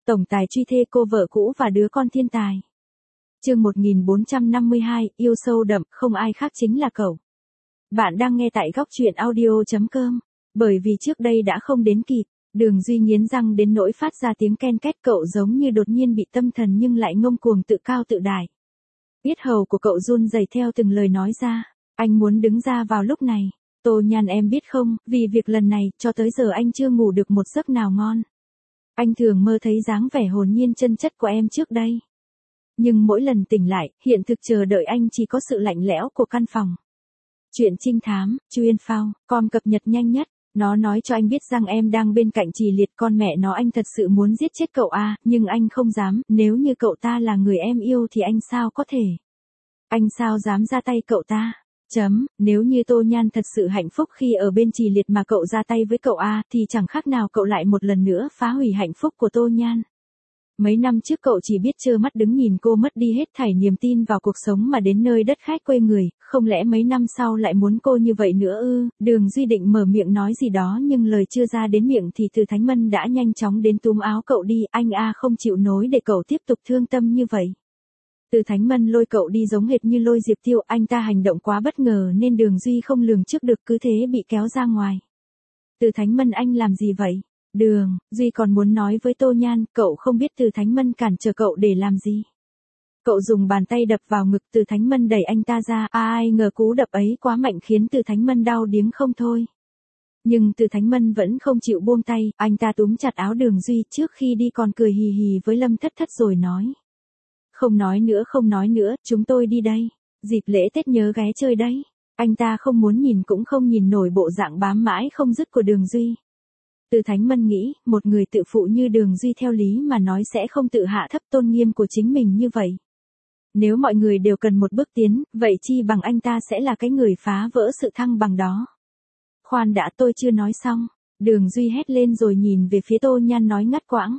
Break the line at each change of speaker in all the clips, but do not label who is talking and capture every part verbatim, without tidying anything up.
Tổng tài truy thê cô vợ cũ và đứa con thiên tài. Chương một nghìn bốn trăm năm mươi hai, yêu sâu đậm, không ai khác chính là cậu. Bạn đang nghe tại góc truyện audio chấm com. Bởi vì trước đây đã không đến kịp, Đường Duy nghiến răng đến nỗi phát ra tiếng ken két, cậu giống như đột nhiên bị tâm thần nhưng lại ngông cuồng tự cao tự đại. Yết hầu của cậu run rẩy theo từng lời nói ra, anh muốn đứng ra vào lúc này. Tô Nhan em biết không, vì việc lần này, cho tới giờ anh chưa ngủ được một giấc nào ngon. Anh thường mơ thấy dáng vẻ hồn nhiên chân chất của em trước đây. Nhưng mỗi lần tỉnh lại, hiện thực chờ đợi anh chỉ có sự lạnh lẽo của căn phòng. Chuyện trinh thám, chuyên phao, com cập nhật nhanh nhất. Nó nói cho anh biết rằng em đang bên cạnh Trì Liệt, con mẹ nó, anh thật sự muốn giết chết cậu à, nhưng anh không dám, nếu như cậu ta là người em yêu thì anh sao có thể. Anh sao dám ra tay cậu ta. Chấm, nếu như Tô Nhan thật sự hạnh phúc khi ở bên Trì Liệt mà cậu ra tay với cậu A thì chẳng khác nào cậu lại một lần nữa phá hủy hạnh phúc của Tô Nhan. Mấy năm trước cậu chỉ biết trơ mắt đứng nhìn cô mất đi hết thảy niềm tin vào cuộc sống mà đến nơi đất khách quê người, không lẽ mấy năm sau lại muốn cô như vậy nữa ư? Đường Duy định mở miệng nói gì đó nhưng lời chưa ra đến miệng thì Từ Thánh Mân đã nhanh chóng đến túm áo cậu đi, anh A không chịu nối để cậu tiếp tục thương tâm như vậy. Từ Thánh Mân lôi cậu đi giống hệt như lôi Diệp Tiêu, anh ta hành động quá bất ngờ nên Đường Duy không lường trước được, cứ thế bị kéo ra ngoài. Từ Thánh Mân, anh làm gì vậy? Đường Duy còn muốn nói với Tô Nhan, cậu không biết Từ Thánh Mân cản trở cậu để làm gì. Cậu dùng bàn tay đập vào ngực Từ Thánh Mân, đẩy anh ta ra, à, ai ngờ cú đập ấy quá mạnh khiến Từ Thánh Mân đau điếng không thôi. Nhưng Từ Thánh Mân vẫn không chịu buông tay, anh ta túm chặt áo Đường Duy trước khi đi còn cười hì hì với Lâm Thất Thất rồi nói. Không nói nữa, không nói nữa, chúng tôi đi đây. Dịp lễ Tết nhớ ghé chơi đấy. Anh ta không muốn nhìn cũng không nhìn nổi bộ dạng bám mãi không dứt của Đường Duy. Từ Thánh Mân nghĩ, một người tự phụ như Đường Duy theo lý mà nói sẽ không tự hạ thấp tôn nghiêm của chính mình như vậy. Nếu mọi người đều cần một bước tiến, vậy chi bằng anh ta sẽ là cái người phá vỡ sự thăng bằng đó. Khoan đã, tôi chưa nói xong. Đường Duy hét lên rồi nhìn về phía Tô Nhan nói ngắt quãng.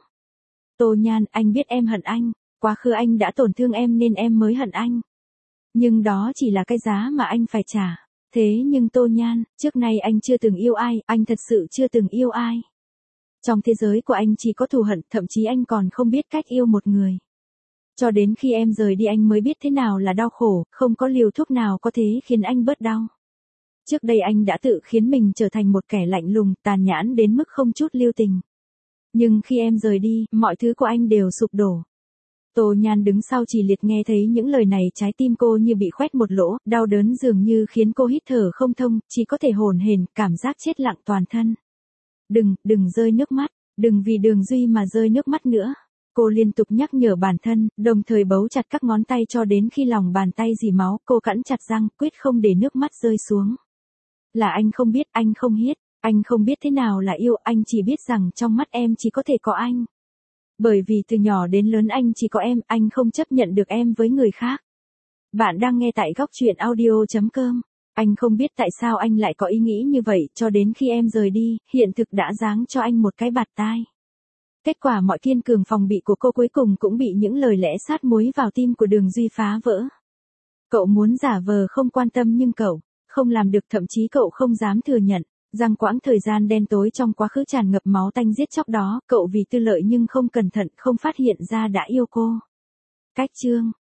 Tô Nhan, anh biết em hận anh. Quá khứ anh đã tổn thương em nên em mới hận anh. Nhưng đó chỉ là cái giá mà anh phải trả. Thế nhưng Tô Nhan, trước nay anh chưa từng yêu ai, anh thật sự chưa từng yêu ai. Trong thế giới của anh chỉ có thù hận, thậm chí anh còn không biết cách yêu một người. Cho đến khi em rời đi anh mới biết thế nào là đau khổ, không có liều thuốc nào có thể khiến anh bớt đau. Trước đây anh đã tự khiến mình trở thành một kẻ lạnh lùng, tàn nhẫn đến mức không chút lưu tình. Nhưng khi em rời đi, mọi thứ của anh đều sụp đổ. Tô Nhan đứng sau Trì Liệt nghe thấy những lời này, trái tim cô như bị khoét một lỗ, đau đớn dường như khiến cô hít thở không thông, chỉ có thể hổn hển, cảm giác chết lặng toàn thân. Đừng, đừng rơi nước mắt, đừng vì Đường Duy mà rơi nước mắt nữa. Cô liên tục nhắc nhở bản thân, đồng thời bấu chặt các ngón tay cho đến khi lòng bàn tay rỉ máu, cô cắn chặt răng, quyết không để nước mắt rơi xuống. Là anh không biết, anh không hiết, anh không biết thế nào là yêu, anh chỉ biết rằng trong mắt em chỉ có thể có anh. Bởi vì từ nhỏ đến lớn anh chỉ có em, anh không chấp nhận được em với người khác. Bạn đang nghe tại góc truyện audio chấm com. Anh không biết tại sao anh lại có ý nghĩ như vậy, cho đến khi em rời đi, hiện thực đã giáng cho anh một cái bạt tai. Kết quả mọi kiên cường phòng bị của cô cuối cùng cũng bị những lời lẽ sát muối vào tim của Đường Duy phá vỡ. Cậu muốn giả vờ không quan tâm nhưng cậu không làm được, thậm chí cậu không dám thừa nhận. Rằng quãng thời gian đen tối trong quá khứ tràn ngập máu tanh giết chóc đó, cậu vì tư lợi nhưng không cẩn thận, không phát hiện ra đã yêu cô. Cách chương,